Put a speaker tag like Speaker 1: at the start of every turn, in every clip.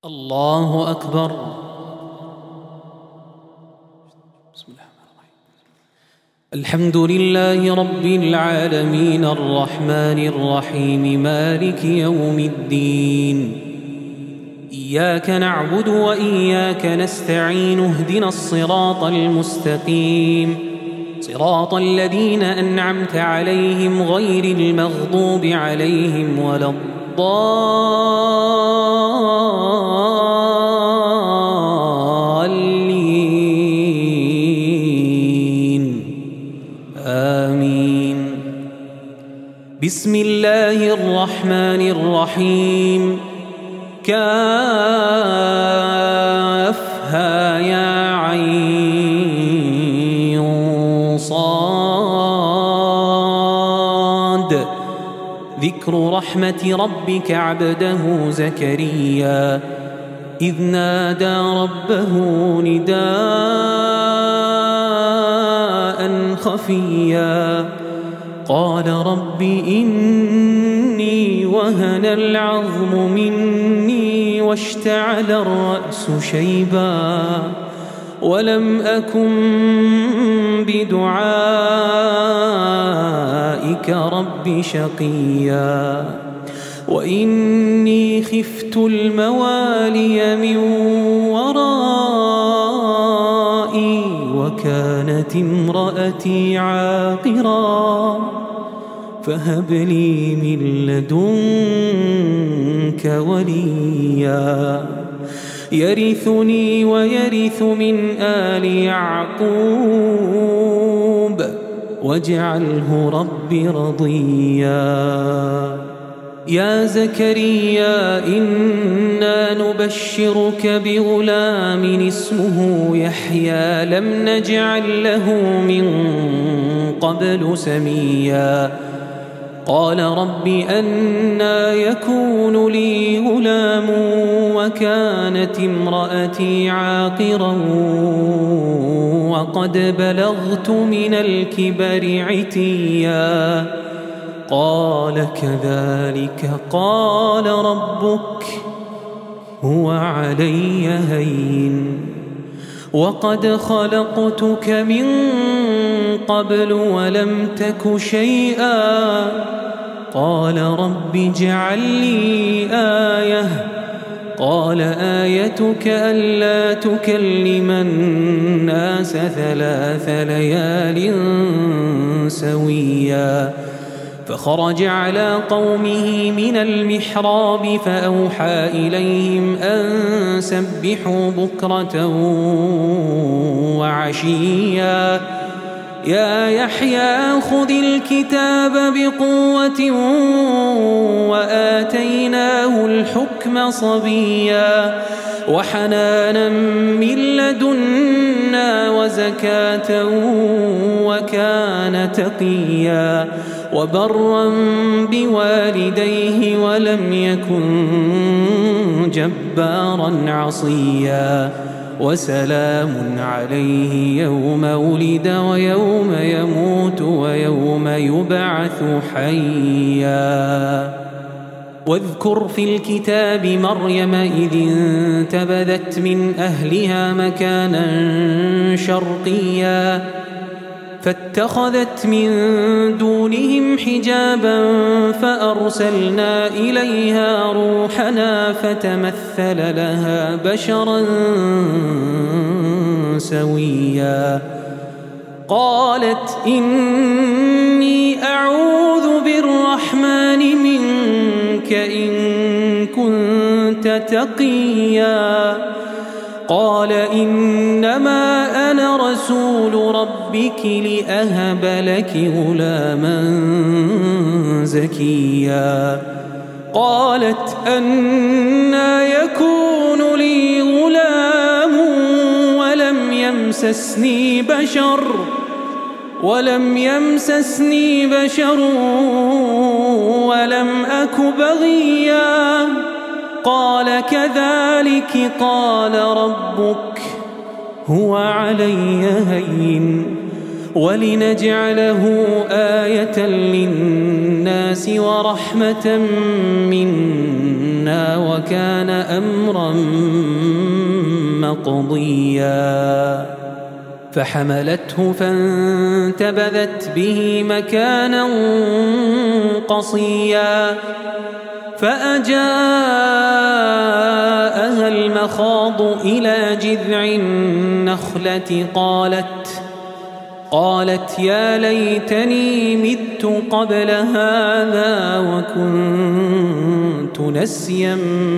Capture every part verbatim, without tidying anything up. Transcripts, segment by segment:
Speaker 1: الله أكبر. بسم الله الرحمن الرحيم. الحمد لله رب العالمين الرحمن الرحيم مالك يوم الدين. إياك نعبد وإياك نستعين اهدنا الصراط المستقيم صراط الذين أنعمت عليهم غير المغضوب عليهم ولا الضالين آمين. بسم الله الرحمن الرحيم. كافها يا عين صاد. ذكر رحمة ربك عبده زكريا إذ نادى ربه نداء خفيا قال رب إني وهن العظم مني واشتعل الرأس شيبا ولم أكن بدعائك رب شقيا وإني خفت الموالي من ورائي وكانت امرأتي عاقرا فهب لي من لدنك وليا يرثني ويرث من آل يعقوب واجعله رب رضيا. يا زكريا إنا نبشرك بغلام اسمه يحيى لم نجعل له من قبل سميا قال رب أنى يكون لي غلام وكانت امرأتي عاقرا وقد بلغت من الكبر عتيا قال كذلك قال ربك هو علي هين وقد خلقتك من قبل ولم تك شيئا قال رب اجعل لي آية قال آيتك ألا تكلم الناس ثلاث ليال سويا فخرج على قومه من المحراب فأوحى إليهم أن سبحوا بكرة وعشيا يا يحيى خذ الكتاب بقوة وآتيناه الحكم صبيا وحنانا من لدنا وزكاة وكان تقيا وبرا بوالديه ولم يكن جبارا عصيا وسلام عليه يوم ولد ويوم يموت ويوم يبعث حيا. واذكر في الكتاب مريم إذ انتبذت من أهلها مكانا شرقيا فاتخذت من دونهم حجابا فأرسلنا إليها روحنا فتمثل لها بشرا سويا قالت إني أعوذ بالرحمن منك إن كنت تقيا قال إنما أنا رسول ربك لأهب لك غلاما زكيا قالت أنى يكون لي غلام ولم يمسسني بشر ولم يمسسني بشر ولم أك بغيا قال كذلك قال ربك هو علي هين ولنجعله آية للناس ورحمة منا وكان أمرا مقضيا فحملته فانتبذت به مكانا قصيا فأجاءها المخاض إلى جذع النخلة قالت قالت يا ليتني مت قبل هذا وكنت نسيا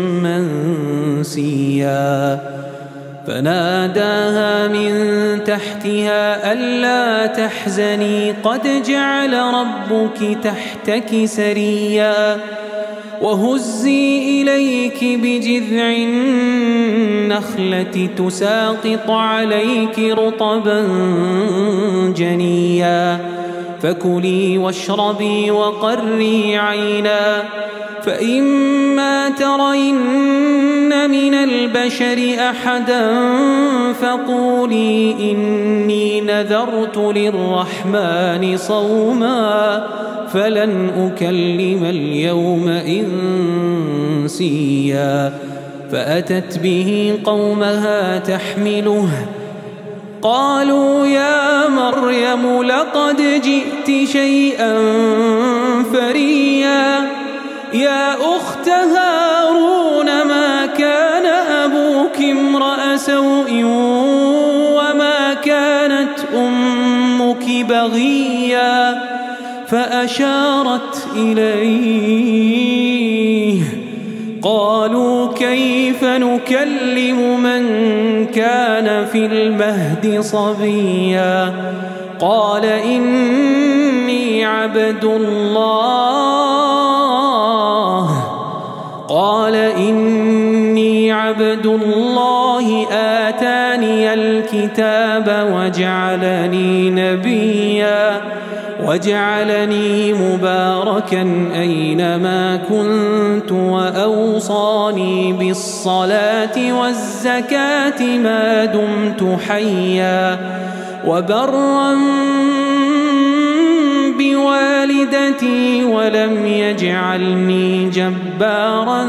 Speaker 1: منسيا فناداها من تحتها ألا تحزني قد جعل ربك تحتك سريا وهزي إليك بجذع النخلة تساقط عليك رطبا جنيا فكلي واشربي وقري عينا فإما ترين من البشر أحدا فقولي إني نذرت للرحمن صوما فلن أكلم اليوم إنسيا فأتت به قومها تحمله قالوا يا مريم لقد جئت شيئا فريا يا أخت هارون ما كان أبوك امرأ سوء وما كانت أمك بغيا فأشارت إليه قالوا كيف نكلم من كان في المهد صبيا قال إني عبد الله قال إني عبد الله آتاني الكتاب وجعلني نبيا وجعلني مباركا أينما كنت وأوصاني بالصلاة والزكاة ما دمت حيا وبرا بوالدتي ولم يجعلني جبارا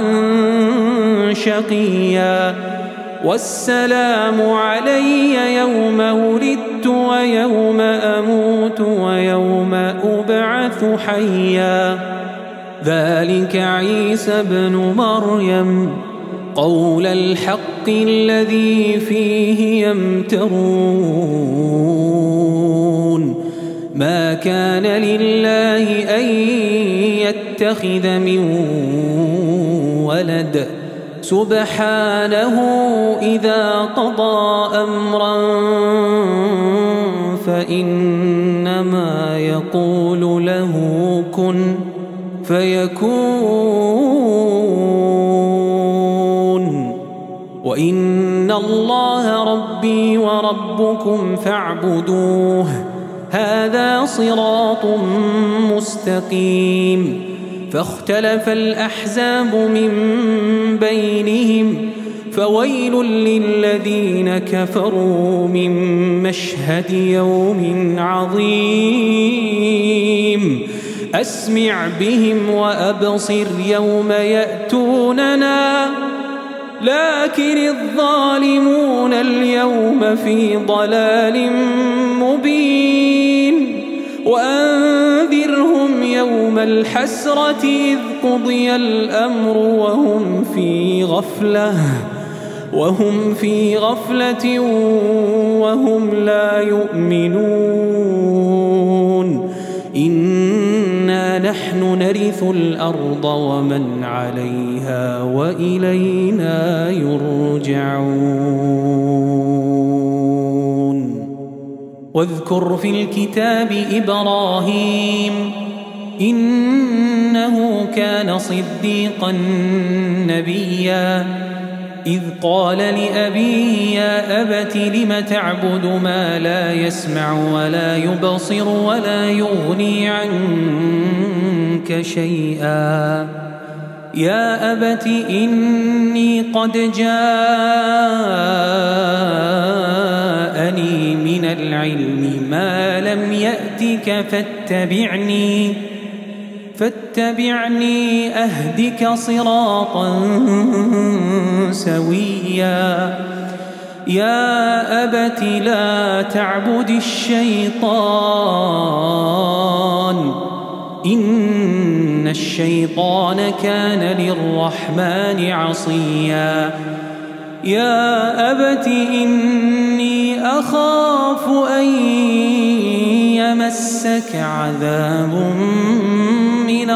Speaker 1: شقيا والسلام علي يوم ولدت ويوم أموت ويوم أبعث حيا ذلك عيسى ابن مريم قول الحق الذي فيه يمترون ما كان لله أن يتخذ من ولد سبحانه إذا قضى أمرا فإنما يقول له كن فيكون وإن الله ربي وربكم فاعبدوه هذا صراط مستقيم فاختلف الأحزاب من بينهم فويل للذين كفروا من مشهد يوم عظيم أسمع بهم وأبصر يوم يأتوننا لكن الظالمون اليوم في ضلال مبين وأنذرهم يوم الحسرة إذ قضي الأمر وهم في غفلة وهم في غفلة وهم لا يؤمنون إنا نحن نرث الأرض ومن عليها وإلينا يرجعون واذكر في الكتاب إبراهيم إنه كان صديقا نبيا إذ قال لأبيه يا أبت لم تعبد ما لا يسمع ولا يبصر ولا يغني عنك شيئا يا أبت إني قد جاءني من من العلم ما لم يأتك فاتبعني فاتبعني أهدك صراطا سويا يا أبت لا تعبد الشيطان إن الشيطان كان للرحمن عصيا يا أبت إني أخاف أن يمسك عذاب من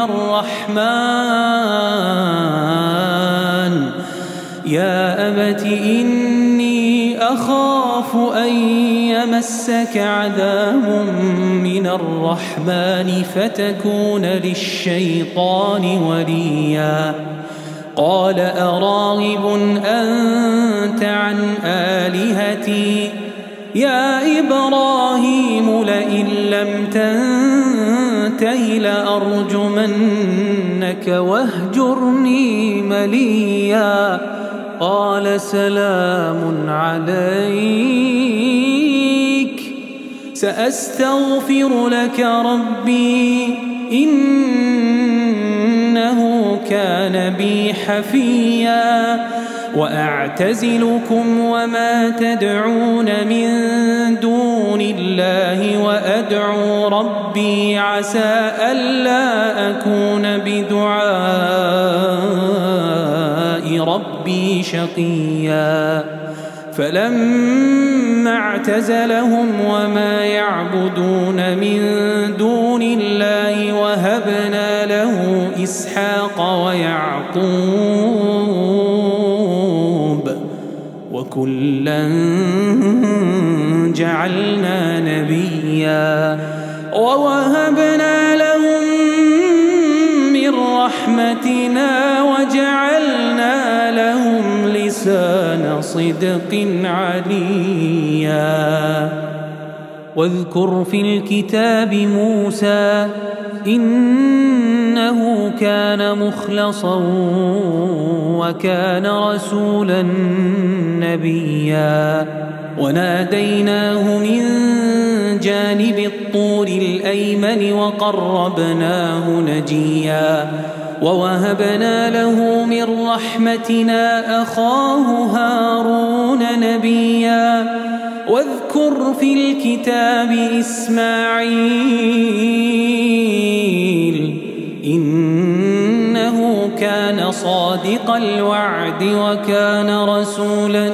Speaker 1: الرحمن يا أبت إني أخاف أن يمسك عذاب من الرحمن فتكون للشيطان وليا قال أراغب أنت عن آلهتي يا إبراهيم لئن لم تنته لأرجمنك واهجرني مليا قال سلام عليك سأستغفر لك ربي إنه كان بي حفيا وأعتزلكم وما تدعون من دون الله وأدعو ربي عسى ألا أكون بدعاء ربي شقيا فلما اعتزلهم وما يعبدون من دون الله وهبنا له إسحاق ويعقوب وكلا جعلنا نبيا ووهبنا لهم من رحمتنا وجعلنا لهم لسان صدق عليا واذكر في الكتاب موسى إنه كان مخلصا وكان رسولا نبيا وناديناه من جانب الطور الأيمن وقربناه نجيا ووهبنا له من رحمتنا أخاه هارون نبيا واذكر في الكتاب إسماعيل إنه كان صادق الوعد وكان رسولا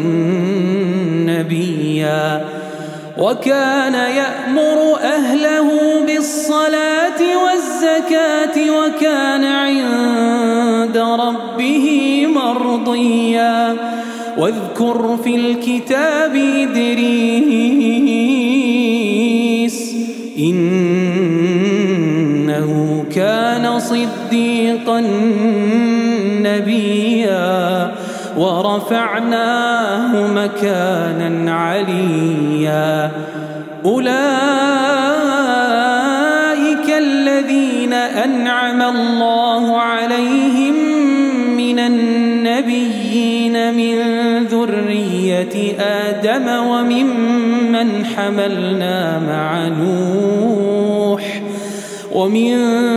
Speaker 1: نبيا وكان يأمر أهله بالصلاة والزكاة وكان عند ربه مرضيا واذكر في الكتاب إدريس إنه كان صديقا نبيا ورفعناه مكانا عليا أولئك الذين أنعم الله عليهم من النبيين من ذرية آدم وممن حملنا مع نوح ومن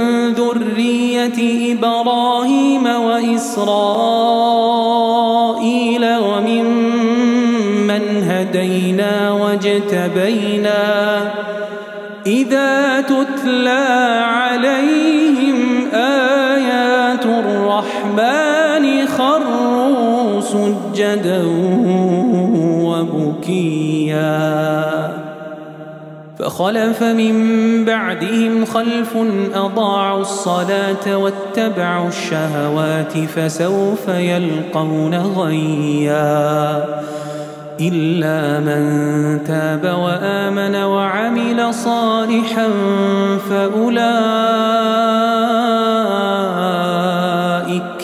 Speaker 1: ذرية إبراهيم وإسرائيل وممن هدينا واجتبينا إذا تتلى عليهم آيات الرحمن خروا سجدا وبكيا فخلف من بعدهم خلف أضاعوا الصلاة واتبعوا الشهوات فسوف يلقون غيا إلا من تاب وآمن وعمل صالحا فأولئك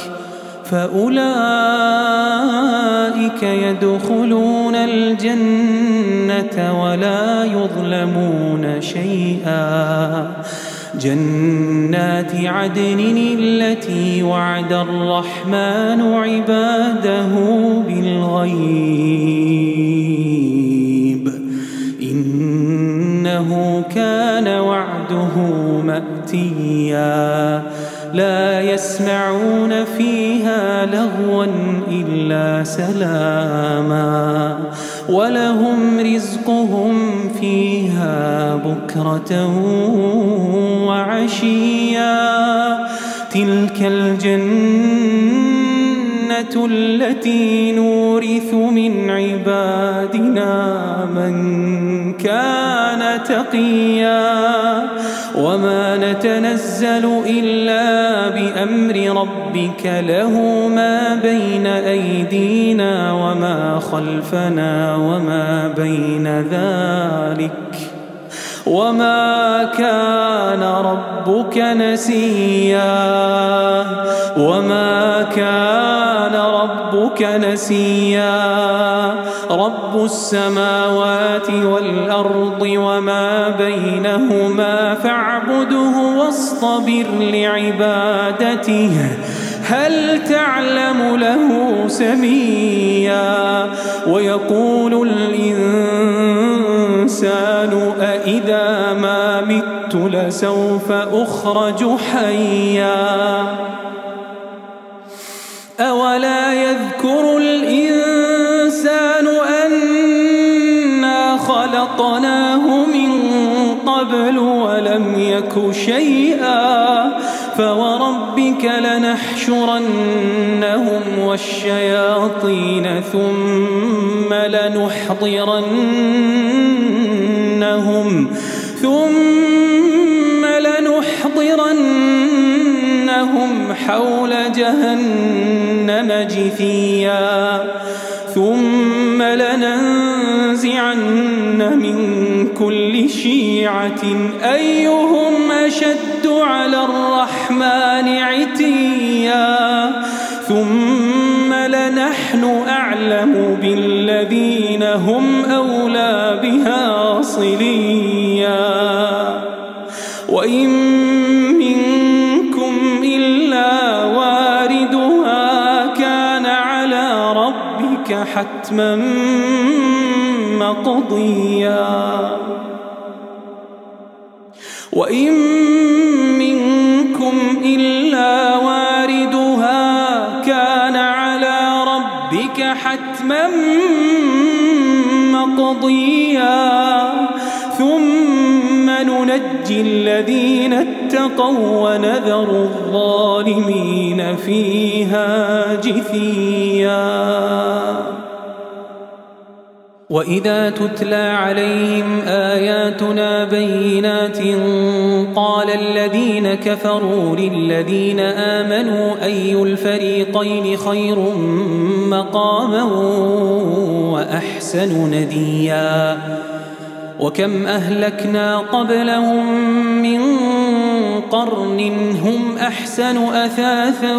Speaker 1: فأولئك يدخلون الجنة ولا يظلمون شيئا جنات عدن التي وعد الرحمن عباده بالغيب منتيا لا يسمعون فيها لغوا إلا سلاما ولهم رزقهم فيها بكرة وعشيا تلك الجنة التي نورث من عبادنا من كان تقيا وما نتنزل إلا بأمر ربك له ما بين أيدينا وما خلفنا وما بين ذلك وما كان ربك نسيا وما كان ربك نسيا رب السماوات والأرض وما بينهما فاعبده واصطبر لعبادته هل تعلم له سميا ويقول الإنسان أإذا ما مت لسوف أخرج حيا أولا يذكر الإنسان أنا خلقناه من قبل ولم يك شيئا فوربك لنحشرنهم والشياطين ثم لنحضرنهم ثم لنحضرنهم حول جهنم جثيا ثم لننزعن من كل شيعة أيهم أشد على الرحمن عتيا ثم لنحن أعلم بالذين هم أولى بها صليا وإن منكم إلا واردها كان على ربك حتما مقضيا وإن منكم إلا واردها كان على ربك حتما مقضيا ثم ننجي الذين اتقوا ونذر الظالمين فيها جثيا وإذا تتلى عليهم آياتنا بينات قال الذين كفروا للذين آمنوا أي الفريقين خير مقاما وأحسن نديا وكم أهلكنا قبلهم من قرن هم أحسن أثاثا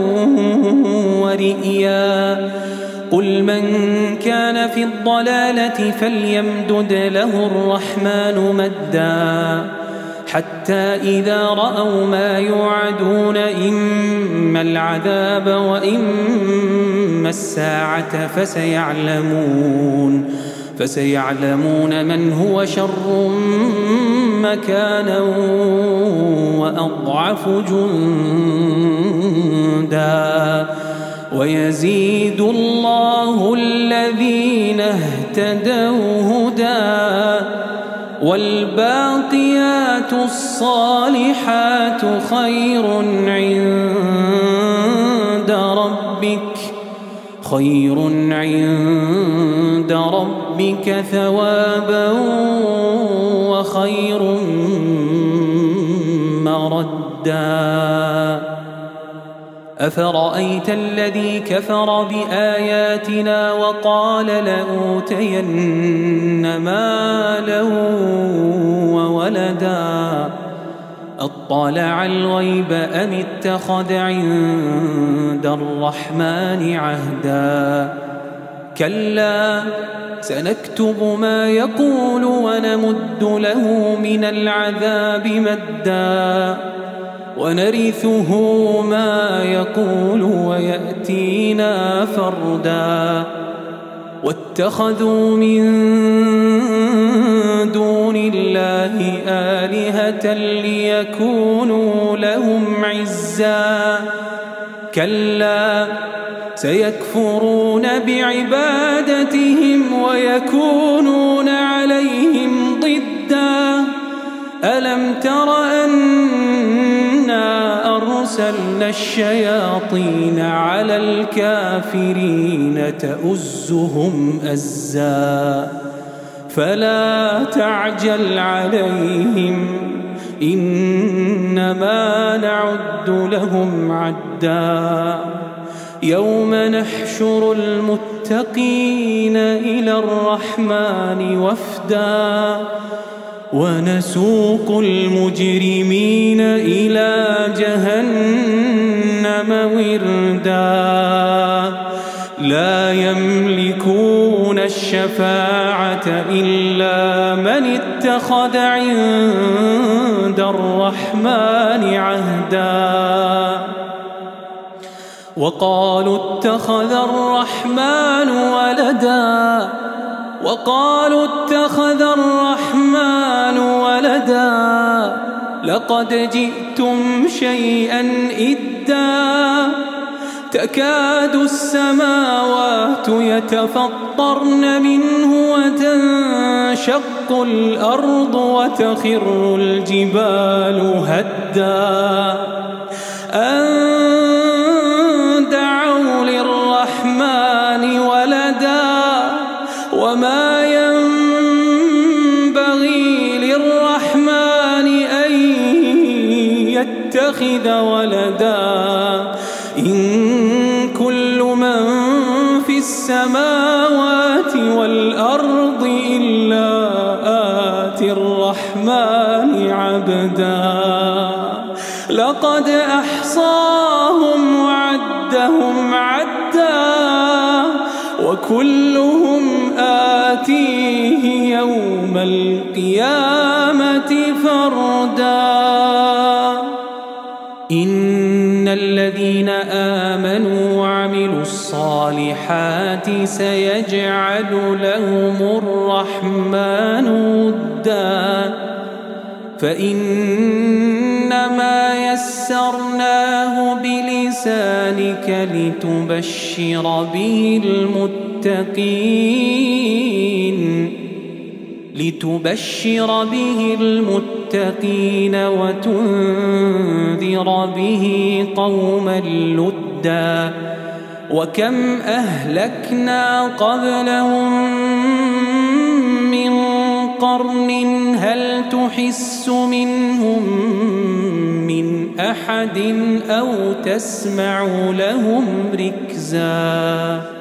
Speaker 1: ورئيا قل من كان في الضلالة فليمدد له الرحمن مدا حتى إذا رأوا ما يوعدون إما العذاب وإما الساعة فسيعلمون فسيعلمون من هو شر مكانا وأضعف جندا ويزيد الله الذين اهتدوا هدى والباقيات الصالحات خير عند ربك خير عند ربك ثوابا وخير مردا أفرأيت الذي كفر بآياتنا وقال لأوتين مالا وولدا أطلع الغيب أم اتخذ عند الرحمن عهدا كلا سنكتب ما يقول ونمد له من العذاب مدا ونرثه ما يقول ويأتينا فردا واتخذوا من دون الله آلهة ليكونوا لهم عزا كلا سيكفرون بعبادتهم ويكونون عليهم ضدا ألم تر أنا أرسلنا الشياطين على الكافرين تؤزهم أزا فلا تعجل عليهم إنما نعد لهم عدا يوم نحشر المتقين إلى الرحمن وفدا ونسوق المجرمين إلى جهنم وردا لا يملكون الشفاعة إلا من اتخذ عند الرحمن عهدا وقالوا اتخذ الرحمن ولدا وقالوا اتخذ الرحمن ولدا لقد جئتم شيئا إدا تكاد السماوات يتفطرن منه وتنشق الأرض وتخر الجبال هدا أن دعوا للرحمن ولدا وما ينبغي للرحمن أن يتخذ ولدا إن كل من في السماوات والأرض إلا آتي الرحمن عبدا لقد أحصاهم وعدهم عدا وكلهم آتيه يوم القيامة فردا إن الذين آمنوا وعملوا الصالحات سيجعل لهم الرحمن ودا فإنما يسرناه بلسانك لتبشر به المتقين لتبشر به المتقين وتنذر به قوما لدا وكم أهلكنا قبلهم من قرن هل تحس منهم من أحد أو تسمع لهم ركزا